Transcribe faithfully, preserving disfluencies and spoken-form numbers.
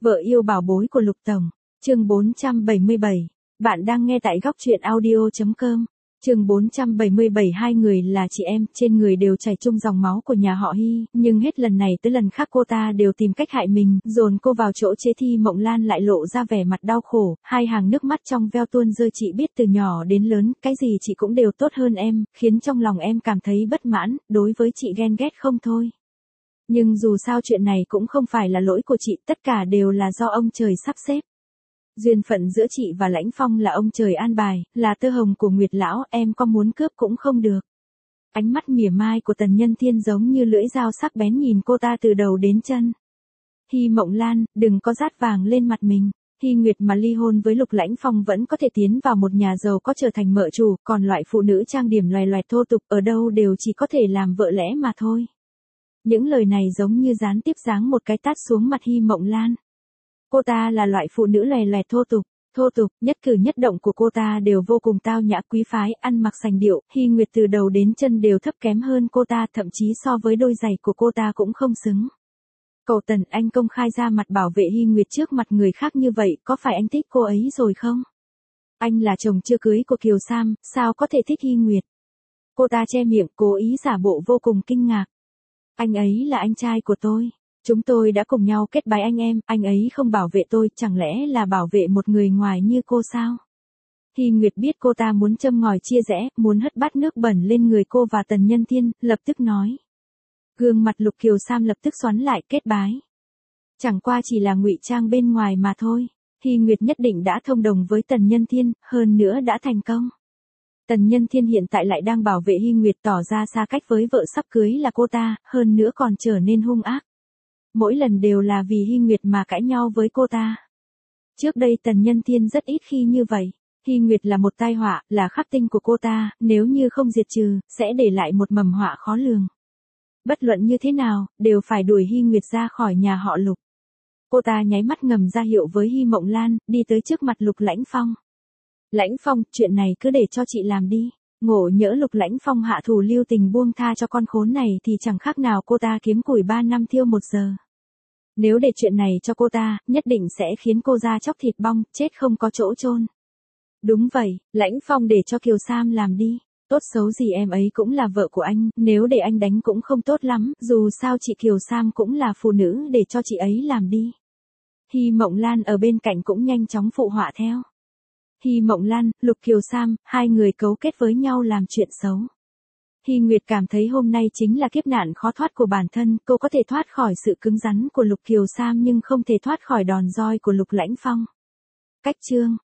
Vợ yêu bảo bối của Lục Tổng, chương bốn trăm bảy mươi bảy. Bạn đang nghe tại góc truyện audio chấm com. Chương bốn trăm bảy mươi bảy. Hai người là chị em, trên người đều chảy chung dòng máu của nhà họ Hy, nhưng hết lần này tới lần khác cô ta đều tìm cách hại mình, dồn cô vào chỗ chết. Thi Mộng Lan lại lộ ra vẻ mặt đau khổ, hai hàng nước mắt trong veo tuôn rơi. Chị biết từ nhỏ đến lớn, cái gì chị cũng đều tốt hơn em, khiến trong lòng em cảm thấy bất mãn, đối với chị ghen ghét không thôi. Nhưng dù sao chuyện này cũng không phải là lỗi của chị, tất cả đều là do ông trời sắp xếp. Duyên phận giữa chị và Lãnh Phong là ông trời an bài, là tơ hồng của Nguyệt Lão, em có muốn cướp cũng không được. Ánh mắt mỉa mai của Tần Nhân Thiên giống như lưỡi dao sắc bén nhìn cô ta từ đầu đến chân. Hy Mộng Lan, đừng có dát vàng lên mặt mình. Hy Nguyệt mà ly hôn với Lục Lãnh Phong vẫn có thể tiến vào một nhà giàu có trở thành mợ chủ, còn loại phụ nữ trang điểm loè loẹt thô tục ở đâu đều chỉ có thể làm vợ lẽ mà thôi. Những lời này giống như gián tiếp giáng một cái tát xuống mặt Hy Mộng Lan. Cô ta là loại phụ nữ loè loẹt thô tục, thô tục, nhất cử nhất động của cô ta đều vô cùng tao nhã quý phái, ăn mặc sành điệu. Hy Nguyệt từ đầu đến chân đều thấp kém hơn cô ta, thậm chí so với đôi giày của cô ta cũng không xứng. Cậu Tần, anh công khai ra mặt bảo vệ Hy Nguyệt trước mặt người khác như vậy, có phải anh thích cô ấy rồi không? Anh là chồng chưa cưới của Kiều Sam, sao có thể thích Hy Nguyệt? Cô ta che miệng, cố ý giả bộ vô cùng kinh ngạc. Anh ấy là anh trai của tôi. Chúng tôi đã cùng nhau kết bái anh em, anh ấy không bảo vệ tôi, chẳng lẽ là bảo vệ một người ngoài như cô sao? Hy Nguyệt biết cô ta muốn châm ngòi chia rẽ, muốn hất bát nước bẩn lên người cô và Tần Nhân Thiên, lập tức nói. Gương mặt Lục Kiều Sam lập tức xoắn lại, kết bái. Chẳng qua chỉ là ngụy trang bên ngoài mà thôi. Hy Nguyệt nhất định đã thông đồng với Tần Nhân Thiên, hơn nữa đã thành công. Tần Nhân Thiên hiện tại lại đang bảo vệ Hy Nguyệt, tỏ ra xa cách với vợ sắp cưới là cô ta, hơn nữa còn trở nên hung ác. Mỗi lần đều là vì Hy Nguyệt mà cãi nhau với cô ta. Trước đây Tần Nhân Thiên rất ít khi như vậy. Hy Nguyệt là một tai họa, là khắc tinh của cô ta, nếu như không diệt trừ, sẽ để lại một mầm họa khó lường. Bất luận như thế nào, đều phải đuổi Hy Nguyệt ra khỏi nhà họ Lục. Cô ta nháy mắt ngầm ra hiệu với Hy Mộng Lan, đi tới trước mặt Lục Lãnh Phong. Lãnh Phong, chuyện này cứ để cho chị làm đi. Ngộ nhỡ Lục Lãnh Phong hạ thủ lưu tình buông tha cho con khốn này thì chẳng khác nào cô ta kiếm củi ba năm thiêu một giờ. Nếu để chuyện này cho cô ta, nhất định sẽ khiến cô ra chóc thịt bong, chết không có chỗ chôn. Đúng vậy, Lãnh Phong để cho Kiều Sam làm đi. Tốt xấu gì em ấy cũng là vợ của anh, nếu để anh đánh cũng không tốt lắm, dù sao chị Kiều Sam cũng là phụ nữ, để cho chị ấy làm đi. Hy Mộng Lan ở bên cạnh cũng nhanh chóng phụ họa theo. Hy Mộng Lan, Lục Kiều Sam, hai người cấu kết với nhau làm chuyện xấu. Hy Nguyệt cảm thấy hôm nay chính là kiếp nạn khó thoát của bản thân, cô có thể thoát khỏi sự cứng rắn của Lục Kiều Sam nhưng không thể thoát khỏi đòn roi của Lục Lãnh Phong. Cách chương